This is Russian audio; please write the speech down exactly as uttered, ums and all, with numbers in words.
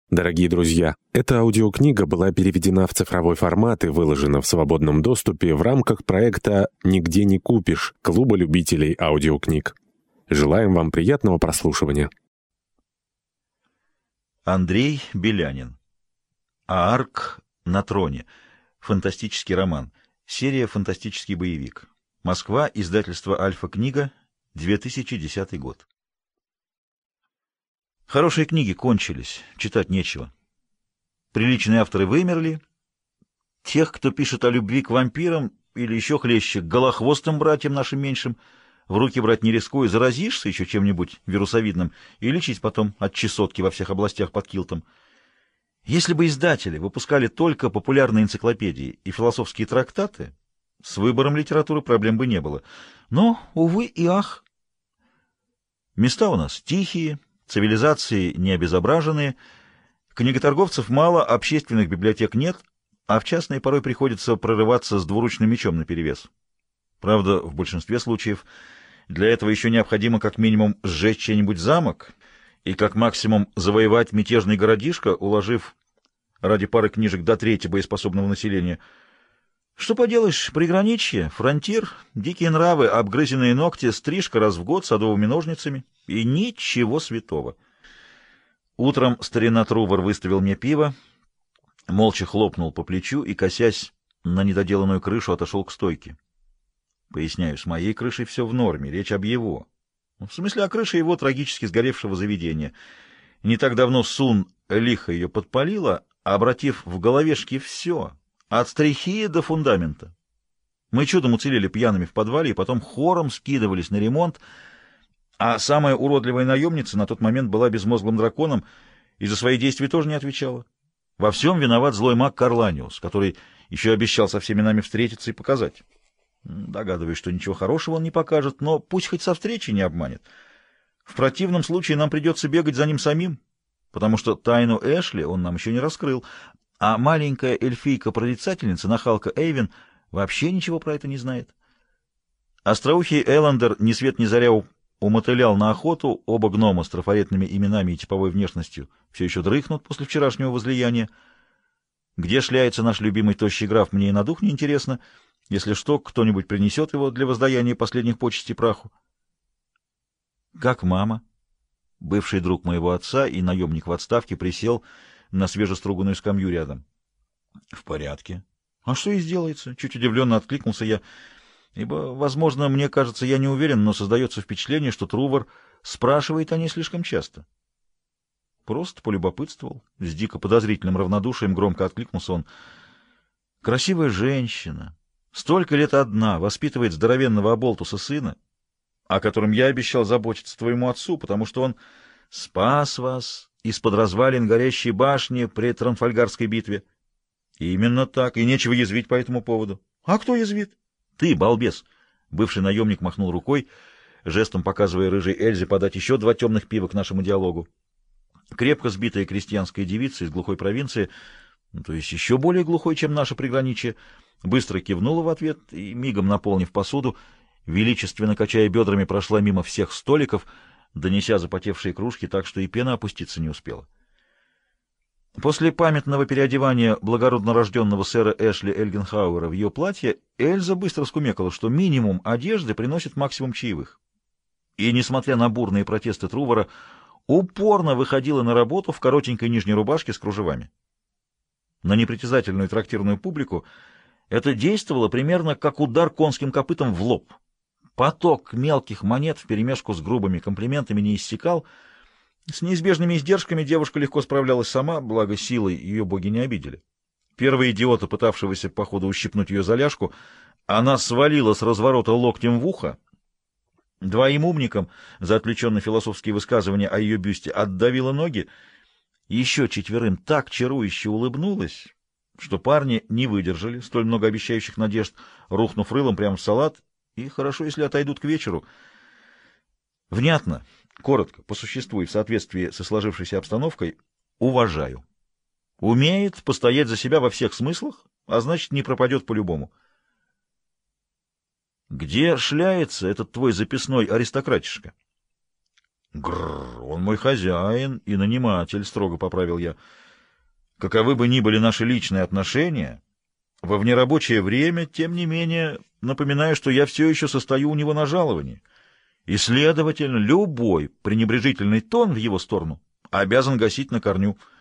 Дорогие друзья, эта аудиокнига была переведена в цифровой формат и выложена в свободном доступе в рамках проекта «Нигде не купишь» Клуба любителей аудиокниг. Желаем вам приятного прослушивания. Андрей Белянин. Аарк на троне. Фантастический роман. Серия «Фантастический боевик». Москва. Издательство «Альфа-книга». две тысячи десятый год. Хорошие книги кончились, читать нечего. Приличные авторы вымерли. Тех, кто пишет о любви к вампирам или еще хлеще, к голохвостым братьям нашим меньшим, в руки брать не рискуя, заразишься еще чем-нибудь вирусовидным и лечить потом от чесотки во всех областях под килтом. Если бы издатели выпускали только популярные энциклопедии и философские трактаты, с выбором литературы проблем бы не было. Но, увы и ах. Места у нас тихие, цивилизации не обезображенные, книготорговцев мало, общественных библиотек нет, а в частные порой приходится прорываться с двуручным мечом наперевес. Правда, в большинстве случаев для этого еще необходимо как минимум сжечь чей-нибудь замок и как максимум завоевать мятежный городишко, уложив ради пары книжек до трети боеспособного населения. Что поделаешь, приграничье, фронтир, дикие нравы, обгрызенные ногти, стрижка раз в год садовыми ножницами и ничего святого. Утром старина Трувор выставил мне пиво, молча хлопнул по плечу и, косясь на недоделанную крышу, отошел к стойке. Поясняю, с моей крышей все в норме, речь об его. В смысле, о крыше его трагически сгоревшего заведения. Не так давно Сун лихо ее подпалила, обратив в головешки все, от стрихи до фундамента. Мы чудом уцелели пьяными в подвале и потом хором скидывались на ремонт, а самая уродливая наемница на тот момент была безмозглым драконом и за свои действия тоже не отвечала. Во всем виноват злой маг Карланиус, который еще обещал со всеми нами встретиться и показать. Догадываюсь, что ничего хорошего он не покажет, но пусть хоть со встречи не обманет. В противном случае нам придется бегать за ним самим, потому что тайну Эшли он нам еще не раскрыл, а маленькая эльфийка-прорицательница, нахалка Эйвен, вообще ничего про это не знает. Остроухий Эллендер ни свет ни заря умотылял на охоту, оба гнома с трафаретными именами и типовой внешностью все еще дрыхнут после вчерашнего возлияния. Где шляется наш любимый тощий граф, мне и на дух не интересно. Если что, кто-нибудь принесет его для воздаяния последних почестей праху. Как мама? Бывший друг моего отца и наемник в отставке присел на свежеструганную скамью рядом. В порядке. А что и сделается? Чуть удивленно откликнулся я, ибо, возможно, мне кажется, я не уверен, но создается впечатление, что Трувор спрашивает о ней слишком часто. Просто полюбопытствовал. С дико подозрительным равнодушием громко откликнулся он. Красивая женщина. Столько лет одна, воспитывает здоровенного оболтуса сына, о котором я обещал заботиться твоему отцу, потому что он спас вас из-под развалин горящей башни при Транфальгарской битве. И именно так, и нечего язвить по этому поводу. А кто язвит? Ты, балбес. Бывший наемник махнул рукой, жестом показывая рыжей Эльзе подать еще два темных пива к нашему диалогу. Крепко сбитая крестьянская девица из глухой провинции, ну, то есть еще более глухой, чем наше приграничье, быстро кивнула в ответ и, мигом наполнив посуду, величественно качая бедрами, прошла мимо всех столиков, донеся запотевшие кружки так, что и пена опуститься не успела. После памятного переодевания благородно рожденного сэра Эшли Эльгенхауэра в ее платье Эльза быстро скумекала, что минимум одежды приносит максимум чаевых. И, несмотря на бурные протесты Трувора, упорно выходила на работу в коротенькой нижней рубашке с кружевами. На непритязательную трактирную публику это действовало примерно как удар конским копытом в лоб. Поток мелких монет вперемешку с грубыми комплиментами не иссякал. С неизбежными издержками девушка легко справлялась сама, благо силой ее боги не обидели. Первого идиота, пытавшегося по ходу ущипнуть ее за ляжку, она свалила с разворота локтем в ухо. Двоим умникам за отвлеченные философские высказывания о ее бюсте отдавила ноги. Еще четверым так чарующе улыбнулась, что парни не выдержали столь многообещающих надежд, рухнув рылом прямо в салат, и хорошо, если отойдут к вечеру. Внятно, коротко, по существу и в соответствии со сложившейся обстановкой, уважаю. Умеет постоять за себя во всех смыслах, а значит, не пропадет по-любому. Где шляется этот твой записной аристократишка? Гррр, он мой хозяин и наниматель, строго поправил я. Каковы бы ни были наши личные отношения, во внерабочее время, тем не менее, напоминаю, что я все еще состою у него на жаловании, и, следовательно, любой пренебрежительный тон в его сторону обязан гасить на корню.